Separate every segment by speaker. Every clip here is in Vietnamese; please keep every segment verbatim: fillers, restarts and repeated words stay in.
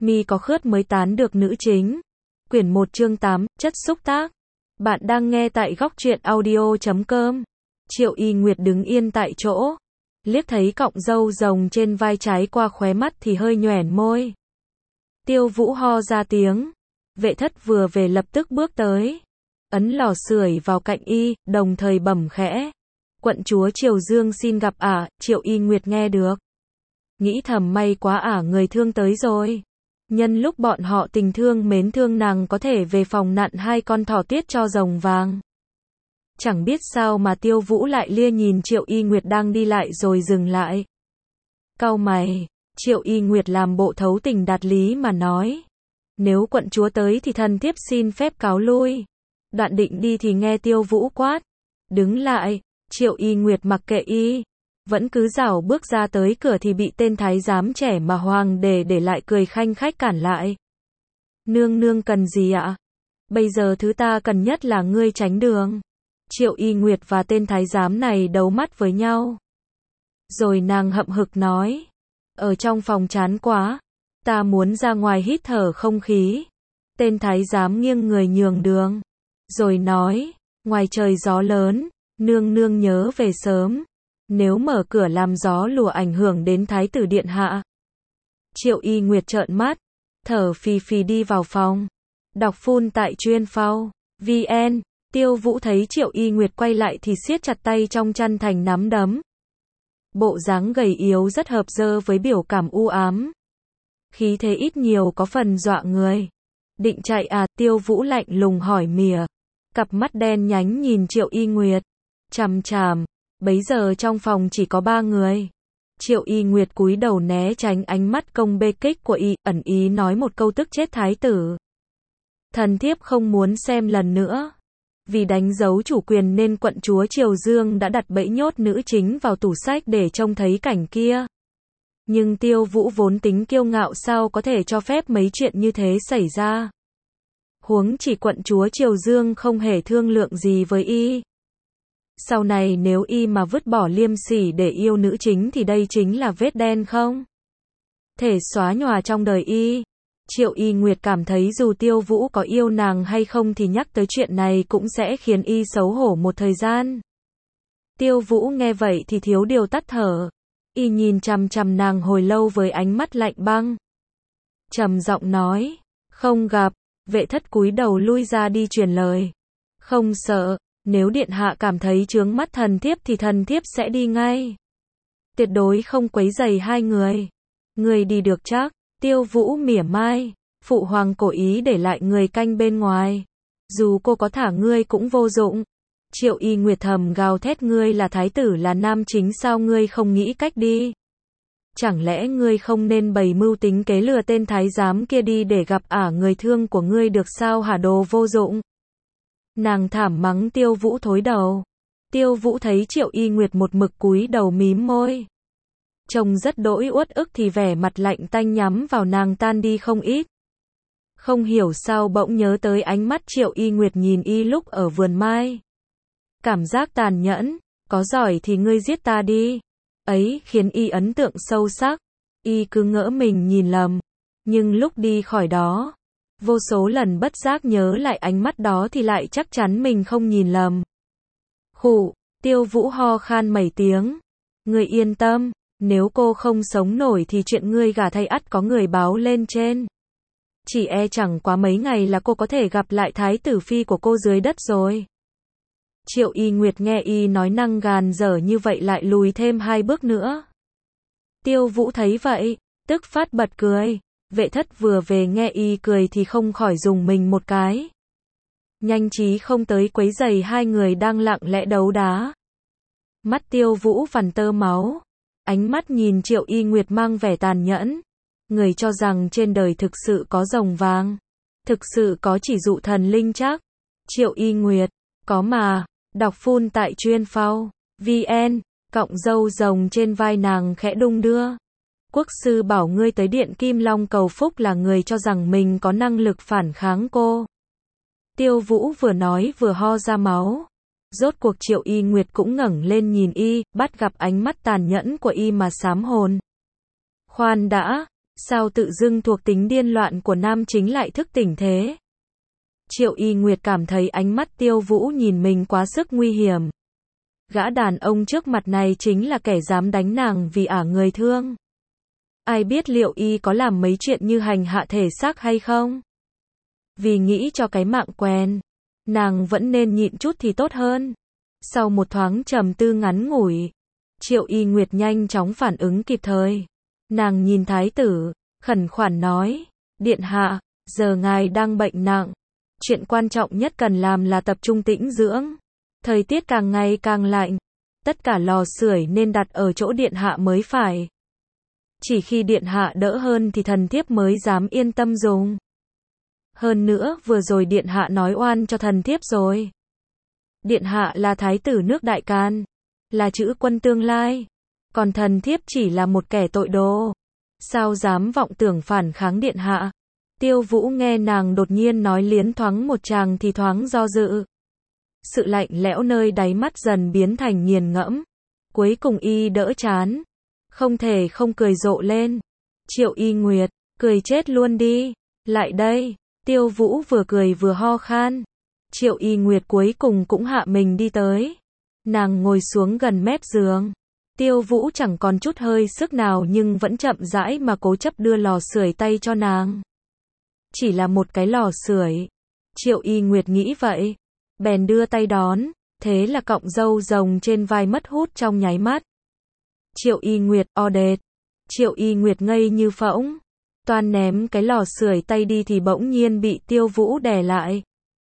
Speaker 1: Mi có khướt mới tán được nữ chính. Quyển một chương tám, chất xúc tác. Bạn đang nghe tại góc truyện audio chấm com. Triệu Y Nguyệt đứng yên tại chỗ. Liếc thấy cọng râu rồng trên vai trái qua khóe mắt thì hơi nhoẻn môi. Tiêu Vũ ho ra tiếng. Vệ thất vừa về lập tức bước tới. Ấn lò sưởi vào cạnh y, đồng thời bẩm khẽ. Quận chúa Triều Dương xin gặp ả. À, Triệu Y Nguyệt nghe được. Nghĩ thầm may quá ả à, người thương tới rồi. Nhân lúc bọn họ tình thương mến thương nàng có thể về phòng nặn hai con thỏ tiết cho rồng vàng. Chẳng biết sao mà Tiêu Vũ lại lia nhìn Triệu Y Nguyệt đang đi lại rồi dừng lại. Cau mày, Triệu Y Nguyệt làm bộ thấu tình đạt lý mà nói. Nếu quận chúa tới thì thần thiếp xin phép cáo lui. Đoạn định đi thì nghe Tiêu Vũ quát. Đứng lại, Triệu Y Nguyệt mặc kệ y. Vẫn cứ rảo bước ra tới cửa thì bị tên thái giám trẻ mà hoàng để để lại cười khanh khách cản lại. Nương nương cần gì ạ? Bây giờ thứ ta cần nhất là ngươi tránh đường. Triệu Y Nguyệt và tên thái giám này đấu mắt với nhau. Rồi nàng hậm hực nói. Ở trong phòng chán quá. Ta muốn ra ngoài hít thở không khí. Tên thái giám nghiêng người nhường đường. Rồi nói. Ngoài trời gió lớn. Nương nương nhớ về sớm. Nếu mở cửa làm gió lùa ảnh hưởng đến thái tử điện hạ. Triệu Y Nguyệt trợn mắt. Thở phì phì đi vào phòng. Đọc phun tại chuyên phao. vn. Tiêu Vũ thấy Triệu Y Nguyệt quay lại thì siết chặt tay trong chăn thành nắm đấm. Bộ dáng gầy yếu rất hợp dơ với biểu cảm u ám. Khí thế ít nhiều có phần dọa người. Định chạy à? Tiêu Vũ lạnh lùng hỏi mỉa. Cặp mắt đen nhánh nhìn Triệu Y Nguyệt. Chằm chằm. Bấy giờ trong phòng chỉ có ba người. Triệu Y Nguyệt cúi đầu né tránh ánh mắt công bê kích của y, ẩn ý nói một câu tức chết thái tử. Thần thiếp không muốn xem lần nữa. Vì đánh dấu chủ quyền nên quận chúa Triều Dương đã đặt bẫy nhốt nữ chính vào tủ sách để trông thấy cảnh kia. Nhưng Tiêu Vũ vốn tính kiêu ngạo sao có thể cho phép mấy chuyện như thế xảy ra. Huống chỉ quận chúa Triều Dương không hề thương lượng gì với y. Sau này nếu y mà vứt bỏ liêm sỉ để yêu nữ chính thì đây chính là vết đen không thể xóa nhòa trong đời y. Triệu Y Nguyệt cảm thấy dù Tiêu Vũ có yêu nàng hay không thì nhắc tới chuyện này cũng sẽ khiến y xấu hổ một thời gian. Tiêu Vũ nghe vậy thì thiếu điều tắt thở. Y nhìn chằm chằm nàng hồi lâu với ánh mắt lạnh băng. Trầm giọng nói, không gặp. Vệ thất cúi đầu lui ra đi truyền lời. Không sợ, nếu điện hạ cảm thấy chướng mắt thần thiếp thì thần thiếp sẽ đi ngay. Tuyệt đối không quấy rầy hai người. Người đi được chắc? Tiêu Vũ mỉa mai. Phụ hoàng cố ý để lại người canh bên ngoài. Dù cô có thả ngươi cũng vô dụng. Triệu Y Nguyệt thầm gào thét, ngươi là thái tử là nam chính sao ngươi không nghĩ cách đi? Chẳng lẽ ngươi không nên bày mưu tính kế lừa tên thái giám kia đi để gặp ả người thương của ngươi được sao hả đồ vô dụng? Nàng thảm mắng Tiêu Vũ thối đầu. Tiêu Vũ thấy Triệu Y Nguyệt một mực cúi đầu mím môi. Trông rất đỗi uất ức thì vẻ mặt lạnh tanh nhắm vào nàng tan đi không ít. Không hiểu sao bỗng nhớ tới ánh mắt Triệu Y Nguyệt nhìn y lúc ở vườn mai. Cảm giác tàn nhẫn, có giỏi thì ngươi giết ta đi. Ấy khiến y ấn tượng sâu sắc. Y cứ ngỡ mình nhìn lầm. Nhưng lúc đi khỏi đó, vô số lần bất giác nhớ lại ánh mắt đó thì lại chắc chắn mình không nhìn lầm. Khụ, Tiêu Vũ ho khan mấy tiếng. Ngươi yên tâm, nếu cô không sống nổi thì chuyện ngươi gả thay ắt có người báo lên trên. Chỉ e chẳng quá mấy ngày là cô có thể gặp lại thái tử phi của cô dưới đất rồi. Triệu Y Nguyệt nghe y nói năng gàn dở như vậy lại lùi thêm hai bước nữa. Tiêu Vũ thấy vậy, tức phát bật cười. Vệ thất vừa về nghe y cười thì không khỏi dùng mình một cái. Nhanh trí không tới quấy giày hai người đang lặng lẽ đấu đá. Mắt Tiêu Vũ vằn tơ máu. Ánh mắt nhìn Triệu Y Nguyệt mang vẻ tàn nhẫn. Người cho rằng trên đời thực sự có rồng vàng. Thực sự có chỉ dụ thần linh chắc. Triệu Y Nguyệt, có mà. Đọc phun tại chuyên phao. vn. Cọng râu rồng trên vai nàng khẽ đung đưa. Quốc sư bảo ngươi tới điện Kim Long cầu phúc là người cho rằng mình có năng lực phản kháng cô. Tiêu Vũ vừa nói vừa ho ra máu. Rốt cuộc Triệu Y Nguyệt cũng ngẩng lên nhìn y, bắt gặp ánh mắt tàn nhẫn của y mà sám hồn. Khoan đã, Sao tự dưng thuộc tính điên loạn của nam chính lại thức tỉnh thế? Triệu Y Nguyệt cảm thấy ánh mắt Tiêu Vũ nhìn mình quá sức nguy hiểm. Gã đàn ông trước mặt này chính là kẻ dám đánh nàng vì ả người thương. Ai biết liệu y có làm mấy chuyện như hành hạ thể xác hay không? Vì nghĩ cho cái mạng quen, nàng vẫn nên nhịn chút thì tốt hơn. Sau một thoáng trầm tư ngắn ngủi, Triệu Y Nguyệt nhanh chóng phản ứng kịp thời. Nàng nhìn thái tử, khẩn khoản nói, điện hạ, giờ ngài đang bệnh nặng. Chuyện quan trọng nhất cần làm là tập trung tĩnh dưỡng. Thời tiết càng ngày càng lạnh, tất cả lò sưởi nên đặt ở chỗ điện hạ mới phải. Chỉ khi điện hạ đỡ hơn thì thần thiếp mới dám yên tâm dùng. Hơn nữa, vừa rồi điện hạ nói oan cho thần thiếp rồi. Điện hạ là thái tử nước Đại Can, là chữ quân tương lai, còn thần thiếp chỉ là một kẻ tội đồ. Sao dám vọng tưởng phản kháng điện hạ? Tiêu Vũ nghe nàng đột nhiên nói liến thoáng một tràng thì thoáng do dự. Sự lạnh lẽo nơi đáy mắt dần biến thành nghiền ngẫm. Cuối cùng y đỡ chán, không thể không cười rộ lên. Triệu Y Nguyệt, cười chết luôn đi. Lại đây. Tiêu Vũ vừa cười vừa ho khan. Triệu Y Nguyệt cuối cùng cũng hạ mình đi tới. Nàng ngồi xuống gần mép giường. Tiêu Vũ chẳng còn chút hơi sức nào nhưng vẫn chậm rãi mà cố chấp đưa lò sưởi tay cho nàng. Chỉ là một cái lò sưởi. Triệu Y Nguyệt nghĩ vậy. Bèn đưa tay đón. Thế là cọng râu rồng trên vai mất hút trong nháy mắt. Triệu Y Nguyệt, o đệt. Triệu Y Nguyệt ngây như phỗng. Toan ném cái lò sưởi tay đi thì bỗng nhiên bị Tiêu Vũ đè lại.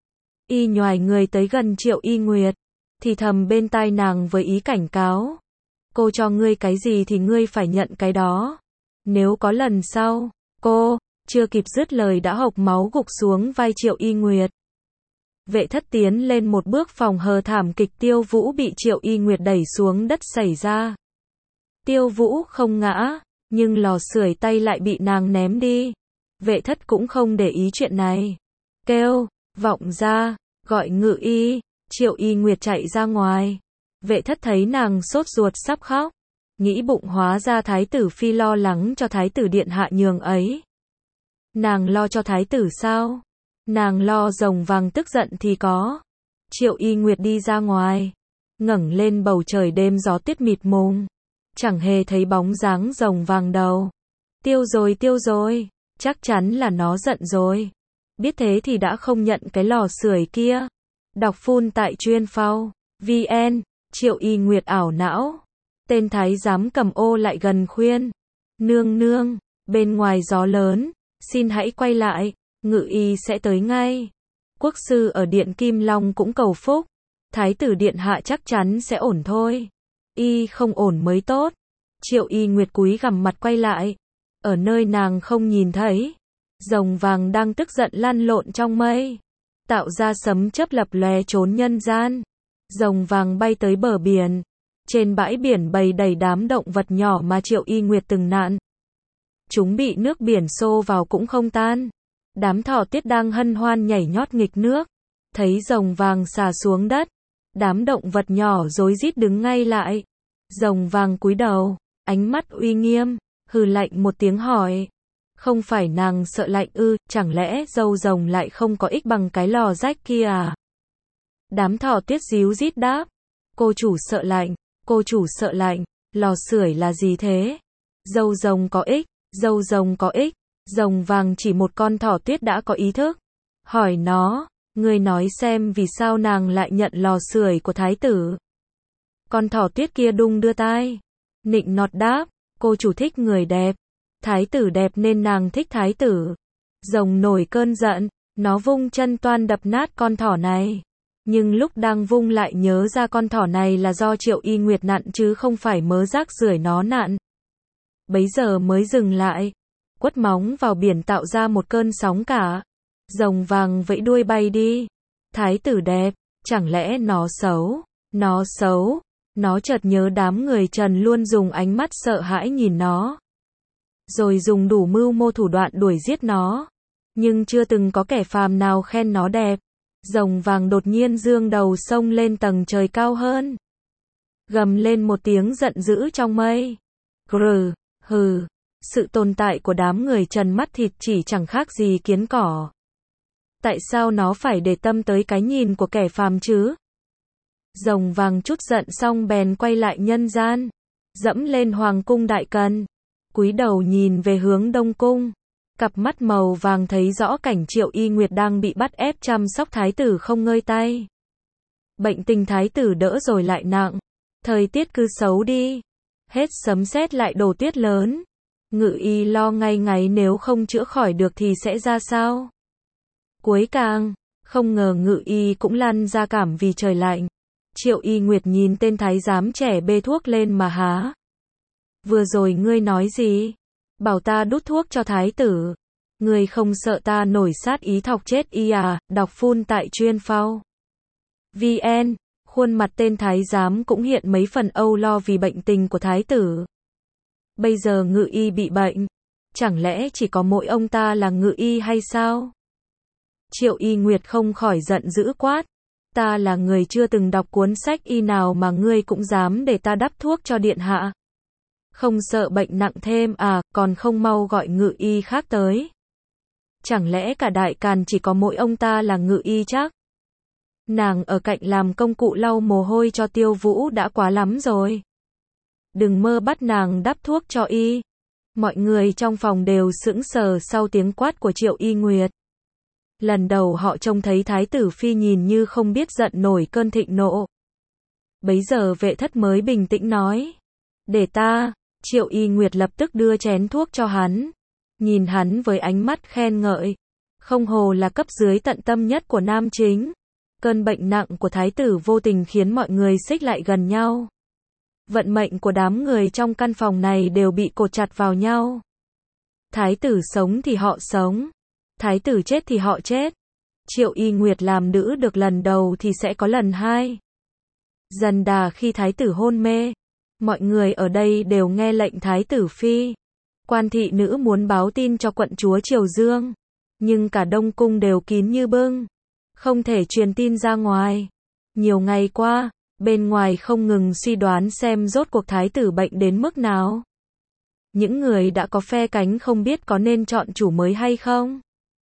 Speaker 1: Y nhoài người tới gần Triệu Y Nguyệt, thì thầm bên tai nàng với ý cảnh cáo. Cô cho ngươi cái gì thì ngươi phải nhận cái đó. Nếu có lần sau, cô, chưa kịp dứt lời đã hộc máu gục xuống vai Triệu Y Nguyệt. Vệ thất tiến lên một bước phòng hờ thảm kịch Tiêu Vũ bị Triệu Y Nguyệt đẩy xuống đất xảy ra. Tiêu Vũ không ngã, nhưng lò sưởi tay lại bị nàng ném đi. Vệ thất cũng không để ý chuyện này. Kêu, vọng ra, gọi ngự y. Triệu Y Nguyệt chạy ra ngoài. Vệ thất thấy nàng sốt ruột sắp khóc. Nghĩ bụng hóa ra thái tử phi lo lắng cho thái tử điện hạ nhường ấy. Nàng lo cho thái tử sao? Nàng lo rồng vàng tức giận thì có. Triệu Y Nguyệt đi ra ngoài, ngẩng lên bầu trời đêm gió tuyết mịt mùng. Chẳng hề thấy bóng dáng rồng vàng đâu. Tiêu rồi tiêu rồi, chắc chắn là nó giận rồi. Biết thế thì đã không nhận cái lò sưởi kia. Đọc phun tại chuyên phao vn. Triệu Y Nguyệt ảo não. Tên thái giám cầm ô lại gần khuyên. Nương nương, bên ngoài gió lớn, xin hãy quay lại, ngự y sẽ tới ngay. Quốc sư ở điện Kim Long cũng cầu phúc. Thái tử điện hạ chắc chắn sẽ ổn thôi. Y không ổn mới tốt. Triệu Y Nguyệt cúi gằm mặt quay lại. Ở nơi nàng không nhìn thấy, rồng vàng đang tức giận lăn lộn trong mây, tạo ra sấm chớp lập lòe trốn nhân gian. Rồng vàng bay tới bờ biển. Trên bãi biển bầy đầy đám động vật nhỏ mà Triệu Y Nguyệt từng nạn. Chúng bị nước biển xô vào cũng không tan. Đám thỏ tiết đang hân hoan nhảy nhót nghịch nước. Thấy rồng vàng xà xuống đất, đám động vật nhỏ rối rít đứng ngay lại. Rồng vàng cúi đầu, ánh mắt uy nghiêm, hừ lạnh một tiếng hỏi. Không phải nàng sợ lạnh ư, chẳng lẽ râu rồng lại không có ích bằng cái lò rách kia à? Đám thỏ tiết díu rít đáp. Cô chủ sợ lạnh, cô chủ sợ lạnh, lò sưởi là gì thế? Râu rồng có ích, râu rồng có ích. Rồng vàng chỉ một con thỏ tuyết đã có ý thức. Hỏi nó, ngươi nói xem vì sao nàng lại nhận lò sưởi của thái tử. Con thỏ tuyết kia đung đưa tai, nịnh nọt đáp, cô chủ thích người đẹp. Thái tử đẹp nên nàng thích thái tử. Rồng nổi cơn giận, nó vung chân toan đập nát con thỏ này. Nhưng lúc đang vung lại nhớ ra con thỏ này là do Triệu Y Nguyệt nặn chứ không phải mớ rác rưởi nó nặn. Bấy giờ mới dừng lại. Quất móng vào biển tạo ra một cơn sóng cả. Rồng vàng vẫy đuôi bay đi. Thái tử đẹp, chẳng lẽ nó xấu? Nó xấu. Nó chợt nhớ đám người Trần luôn dùng ánh mắt sợ hãi nhìn nó. Rồi dùng đủ mưu mô thủ đoạn đuổi giết nó. Nhưng chưa từng có kẻ phàm nào khen nó đẹp. Rồng vàng đột nhiên dương đầu xông lên tầng trời cao hơn. Gầm lên một tiếng giận dữ trong mây. Grừ, hừ. Sự tồn tại của đám người trần mắt thịt chỉ chẳng khác gì kiến cỏ. Tại sao nó phải để tâm tới cái nhìn của kẻ phàm chứ? Rồng vàng chút giận xong bèn quay lại nhân gian, dẫm lên hoàng cung đại cần, cúi đầu nhìn về hướng đông cung. Cặp mắt màu vàng thấy rõ cảnh Triệu Y Nguyệt đang bị bắt ép chăm sóc thái tử không ngơi tay. Bệnh tình thái tử đỡ rồi lại nặng. Thời tiết cứ xấu đi. Hết sấm sét lại đổ tuyết lớn. Ngự y lo ngay ngáy nếu không chữa khỏi được thì sẽ ra sao? Cuối càng, không ngờ ngự y cũng lăn ra cảm vì trời lạnh. Triệu Y Nguyệt nhìn tên thái giám trẻ bê thuốc lên mà há. Vừa rồi ngươi nói gì? Bảo ta đút thuốc cho thái tử. Ngươi không sợ ta nổi sát ý thọc chết y à? Đọc phun tại chuyên phao. vê en, khuôn mặt tên thái giám cũng hiện mấy phần âu lo vì bệnh tình của thái tử. Bây giờ ngự y bị bệnh, chẳng lẽ chỉ có mỗi ông ta là ngự y hay sao? Triệu Y Nguyệt không khỏi giận dữ quát. Ta là người chưa từng đọc cuốn sách y nào mà ngươi cũng dám để ta đắp thuốc cho điện hạ. Không sợ bệnh nặng thêm à, còn không mau gọi ngự y khác tới. Chẳng lẽ cả đại càn chỉ có mỗi ông ta là ngự y chắc? Nàng ở cạnh làm công cụ lau mồ hôi cho Tiêu Vũ đã quá lắm rồi. Đừng mơ bắt nàng đắp thuốc cho y. Mọi người trong phòng đều sững sờ sau tiếng quát của Triệu Y Nguyệt. Lần đầu họ trông thấy thái tử phi nhìn như không biết giận nổi cơn thịnh nộ. Bấy giờ vệ thất mới bình tĩnh nói. Để ta. Triệu Y Nguyệt lập tức đưa chén thuốc cho hắn. Nhìn hắn với ánh mắt khen ngợi. Không hồ là cấp dưới tận tâm nhất của nam chính. Cơn bệnh nặng của thái tử vô tình khiến mọi người xích lại gần nhau. Vận mệnh của đám người trong căn phòng này đều bị cột chặt vào nhau. Thái tử sống thì họ sống. Thái tử chết thì họ chết. Triệu Y Nguyệt làm nữ được lần đầu thì sẽ có lần hai. Dần đà khi thái tử hôn mê, mọi người ở đây đều nghe lệnh thái tử phi. Quan thị nữ muốn báo tin cho quận chúa Triều Dương, nhưng cả Đông Cung đều kín như bưng, không thể truyền tin ra ngoài. Nhiều ngày qua, bên ngoài không ngừng suy đoán xem rốt cuộc thái tử bệnh đến mức nào. Những người đã có phe cánh không biết có nên chọn chủ mới hay không.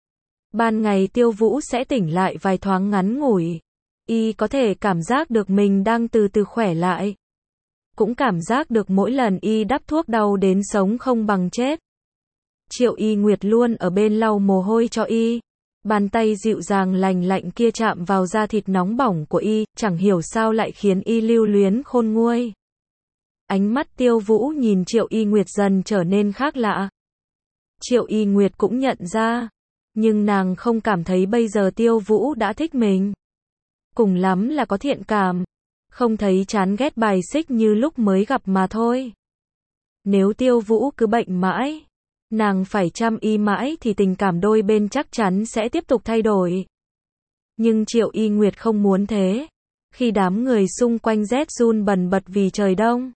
Speaker 1: Ban ngày Tiêu Vũ sẽ tỉnh lại vài thoáng ngắn ngủi. Y có thể cảm giác được mình đang từ từ khỏe lại. Cũng cảm giác được mỗi lần y đắp thuốc đau đến sống không bằng chết. Triệu Y Nguyệt luôn ở bên lau mồ hôi cho y. Bàn tay dịu dàng lành lạnh kia chạm vào da thịt nóng bỏng của y, chẳng hiểu sao lại khiến y lưu luyến khôn nguôi. Ánh mắt Tiêu Vũ nhìn Triệu Y Nguyệt dần trở nên khác lạ. Triệu Y Nguyệt cũng nhận ra, nhưng nàng không cảm thấy bây giờ Tiêu Vũ đã thích mình. Cùng lắm là có thiện cảm, không thấy chán ghét bài xích như lúc mới gặp mà thôi. Nếu Tiêu Vũ cứ bệnh mãi, nàng phải chăm y mãi thì tình cảm đôi bên chắc chắn sẽ tiếp tục thay đổi. Nhưng Triệu Y Nguyệt không muốn thế. Khi đám người xung quanh rét run bần bật vì trời đông,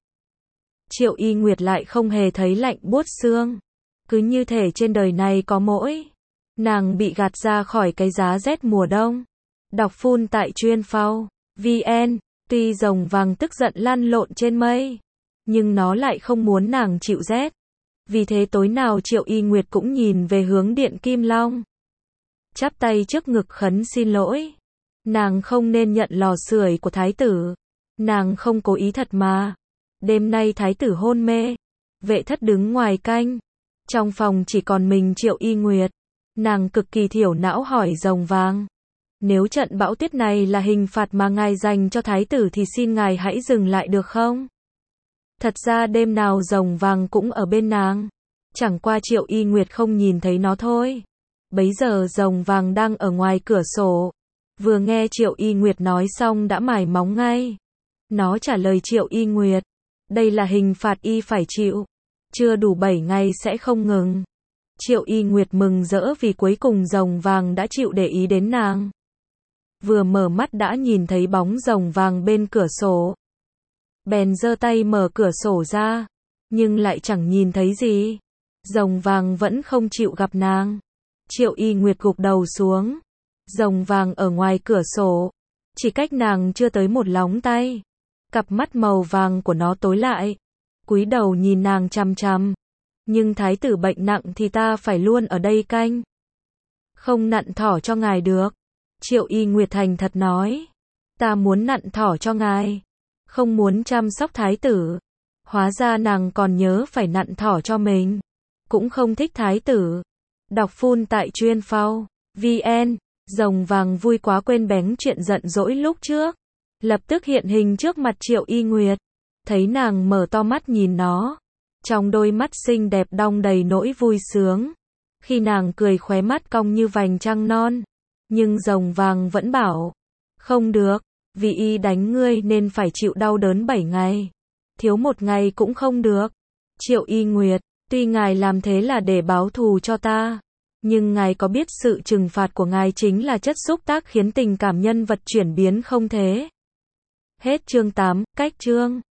Speaker 1: Triệu Y Nguyệt lại không hề thấy lạnh buốt xương. Cứ như thể trên đời này có mỗi nàng bị gạt ra khỏi cái giá rét mùa đông. Đọc phun tại chuyên phao. vê en, tuy rồng vàng tức giận lăn lộn trên mây, nhưng nó lại không muốn nàng chịu rét. Vì thế tối nào Triệu Y Nguyệt cũng nhìn về hướng điện Kim Long, chắp tay trước ngực khấn xin lỗi. Nàng không nên nhận lò sưởi của thái tử. Nàng không cố ý thật mà. Đêm nay thái tử hôn mê. Vệ thất đứng ngoài canh. Trong phòng chỉ còn mình Triệu Y Nguyệt. Nàng cực kỳ thiểu não hỏi rồng vàng. Nếu trận bão tuyết này là hình phạt mà ngài dành cho thái tử thì xin ngài hãy dừng lại được không? Thật ra đêm nào rồng vàng cũng ở bên nàng. Chẳng qua Triệu Y Nguyệt không nhìn thấy nó thôi. Bấy giờ rồng vàng đang ở ngoài cửa sổ. Vừa nghe Triệu Y Nguyệt nói xong đã mải móng ngay. Nó trả lời Triệu Y Nguyệt. Đây là hình phạt y phải chịu. Chưa đủ bảy ngày sẽ không ngừng. Triệu Y Nguyệt mừng rỡ vì cuối cùng rồng vàng đã chịu để ý đến nàng. Vừa mở mắt đã nhìn thấy bóng rồng vàng bên cửa sổ. Bèn giơ tay mở cửa sổ ra, nhưng lại chẳng nhìn thấy gì. Rồng vàng vẫn không chịu gặp nàng. Triệu Y Nguyệt gục đầu xuống. Rồng vàng ở ngoài cửa sổ, chỉ cách nàng chưa tới một lóng tay. Cặp mắt màu vàng của nó tối lại, cúi đầu nhìn nàng chằm chằm. Nhưng thái tử bệnh nặng thì ta phải luôn ở đây canh. Không nặn thỏ cho ngài được. Triệu Y Nguyệt thành thật nói. Ta muốn nặn thỏ cho ngài. Không muốn chăm sóc thái tử. Hóa ra nàng còn nhớ phải nặn thỏ cho mình. Cũng không thích thái tử. Đọc full tại chuyên phao. vê en. Rồng vàng vui quá quên bén chuyện giận dỗi lúc trước. Lập tức hiện hình trước mặt Triệu Y Nguyệt. Thấy nàng mở to mắt nhìn nó. Trong đôi mắt xinh đẹp đong đầy nỗi vui sướng. Khi nàng cười khóe mắt cong như vành trăng non. Nhưng rồng vàng vẫn bảo. Không được, vì y đánh ngươi nên phải chịu đau đớn bảy ngày. Thiếu một ngày cũng không được. Triệu Y Nguyệt, tuy ngài làm thế là để báo thù cho ta. Nhưng ngài có biết sự trừng phạt của ngài chính là chất xúc tác khiến tình cảm nhân vật chuyển biến không thế? Hết chương tám, cách chương.